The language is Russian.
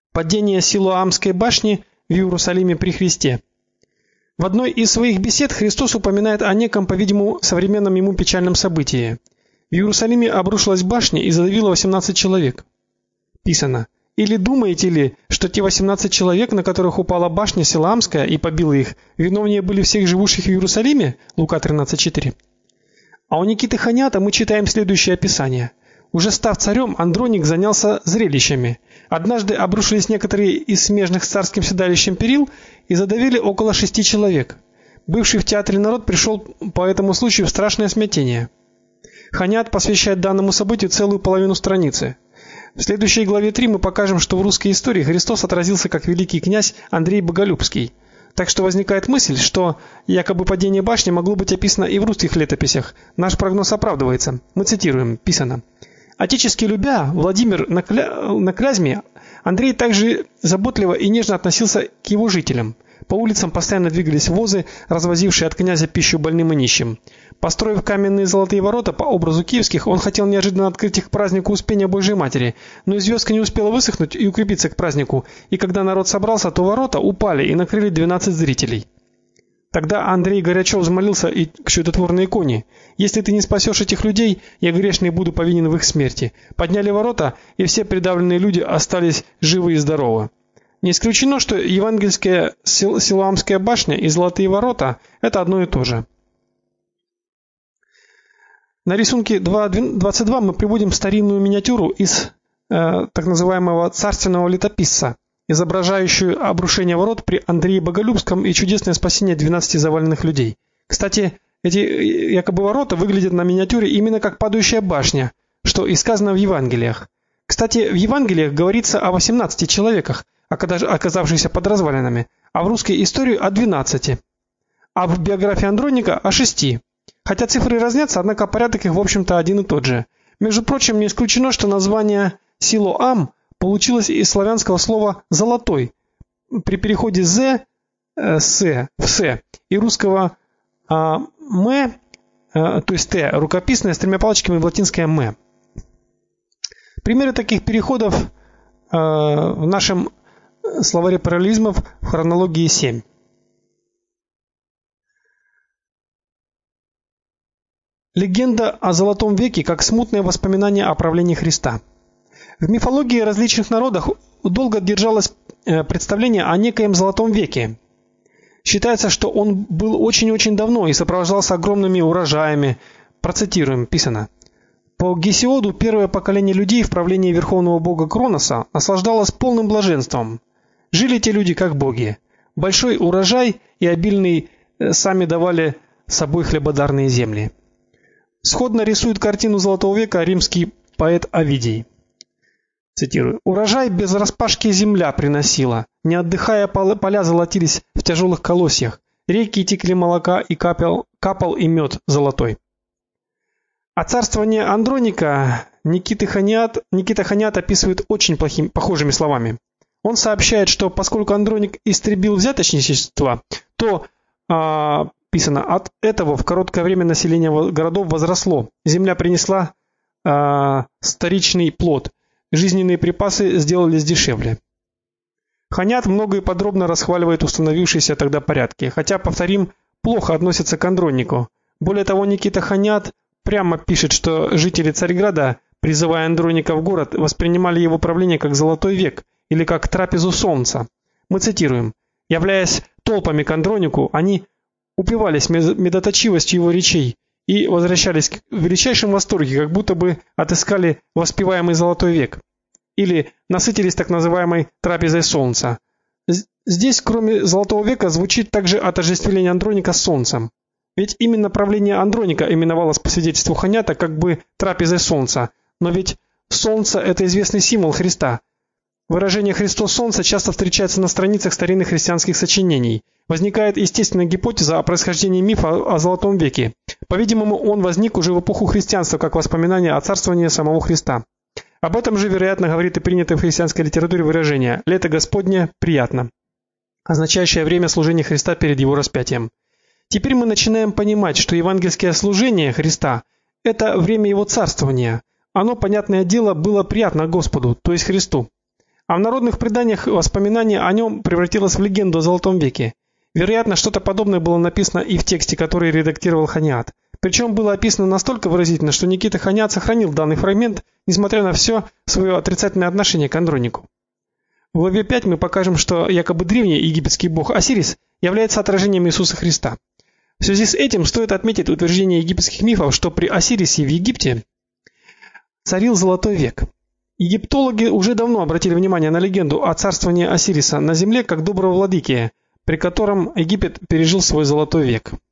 Падение Силоамской башни в Иерусалиме при Христе. В одной из своих бесед Христос упоминает о неком, по-видимому, современном ему печальном событии. В Иерусалиме обрушилась башня и задавила 18 человек. Писано: "Или думаете ли, что те 18 человек, на которых упала башня Силоамская и побила их, виновнее были всех живущих в Иерусалиме?" Лука 13:4. А у Никиты Ханята мы читаем следующее описание. Уже став царем, Андроник занялся зрелищами. Однажды обрушились некоторые из смежных с царским седалищем перил и задавили около 6 человек. Бывший в театре народ пришел по этому случаю в страшное смятение. Ханят посвящает данному событию целую половину страницы. В следующей главе 3 мы покажем, что в русской истории Христос отразился как великий князь Андрей Боголюбский. Так что возникает мысль, что якобы падение башни могло быть описано и в русских летописях. Наш прогноз оправдывается. Мы цитируем, писано: "Отечески любя Владимир на Клязьме, Андрей также заботливо и нежно относился к его жителям. По улицам постоянно двигались возы, развозившие от князя пищу больным и нищим. Построив каменные золотые ворота по образу киевских, он хотел неожиданно открыть их к празднику Успения Божией Матери, но звездка не успела высохнуть и укрепиться к празднику, и когда народ собрался, то ворота упали и накрыли 12 зрителей. Тогда Андрей горячо взмолился и к чудотворной иконе: "Если ты не спасешь этих людей, я грешный буду повинен в их смерти". Подняли ворота, и все придавленные люди остались живы и здоровы. Не исключено, что евангельская Силоамская башня и золотые ворота это одно и то же. На рисунке 2.22 мы приводим старинную миниатюру из так называемого царственного летописца, изображающую обрушение ворот при Андрее Боголюбском и чудесное спасение 12 заваленных людей. Кстати, эти якобы ворота выглядят на миниатюре именно как падающая башня, что и сказано в Евангелиях. Кстати, в Евангелиях говорится о 18 человеках, оказавшихся под развалинами, а в русской истории о 12. А в биографии Андроника о 6. Хотя цифры разнятся, однако порядок их, в общем-то, один и тот же. Между прочим, не исключено, что название Силоам получилось из славянского слова золотой при переходе з в с и русского м, то есть т рукописное с тремя палочками в латинское м. Примеры таких переходов в нашем словаре параллелизмов в хронологии 7. Легенда о Золотом веке как смутное воспоминание о правлении Христа. В мифологии различных народов долго держалось представление о некоем Золотом веке. Считается, что он был очень-очень давно и сопровождался огромными урожаями. Процитируем, писано: "По Гесиоду первое поколение людей в правлении верховного бога Кроноса наслаждалось полным блаженством. Жили те люди как боги. Большой урожай и обильный сами давали собой хлебодарные земли". Сходно рисует картину Золотого века римский поэт Овидий. Цитирую: "Урожай без распашки земля приносила, не отдыхая поля золотились в тяжелых колосьях, реки текли молока и капал и мед золотой". А царствование Андроника Никита Ханят описывает очень похожими словами. Он сообщает, что поскольку Андроник истребил взяточничество, то писано: "От этого в короткое время население городов возросло. Земля принесла старичный плод. Жизненные припасы сделались дешевле". Ханят много и подробно расхваливает установившиеся тогда порядки, хотя, повторим, плохо относится к Андронику. Более того, Никита Ханят прямо пишет, что жители Царьграда, призывая Андроника в город, воспринимали его правление как золотой век или как трапезу солнца. Мы цитируем: "Являясь толпами к Андронику, они упивались медоточивостью его речей и возвращались в величайшем восторге, как будто бы отыскали воспеваемый золотой век, или насытились так называемой трапезой солнца". Здесь, кроме золотого века, звучит также отождествление Андроника с солнцем. Ведь именно правление Андроника именовалось по свидетельству Ханята как бы трапезой солнца. Но ведь солнце это известный символ Христа. Выражение Христос солнце часто встречается на страницах старинных христианских сочинений. Возникает естественная гипотеза о происхождении мифа о Золотом веке. По-видимому, он возник уже в эпоху христианства как воспоминание о царствовании самого Христа. Об этом же, вероятно, говорит и принятое в христианской литературе выражение «Лето Господне приятно», означающее время служения Христа перед его распятием. Теперь мы начинаем понимать, что евангельское служение Христа это время его царствования. Оно, понятное дело, было приятно Господу, то есть Христу. А в народных преданиях воспоминание о нем превратилось в легенду о Золотом веке. Вероятно, что-то подобное было написано и в тексте, который редактировал Ханиат. Причем было описано настолько выразительно, что Никита Ханиат сохранил данный фрагмент, несмотря на все свое отрицательное отношение к Андронику. В главе 5 мы покажем, что якобы древний египетский бог Осирис является отражением Иисуса Христа. В связи с этим стоит отметить утверждение египетских мифов, что при Осирисе в Египте царил Золотой век. Египтологи уже давно обратили внимание на легенду о царствовании Осириса на земле как доброго владыки, при котором Египет пережил свой Золотой век.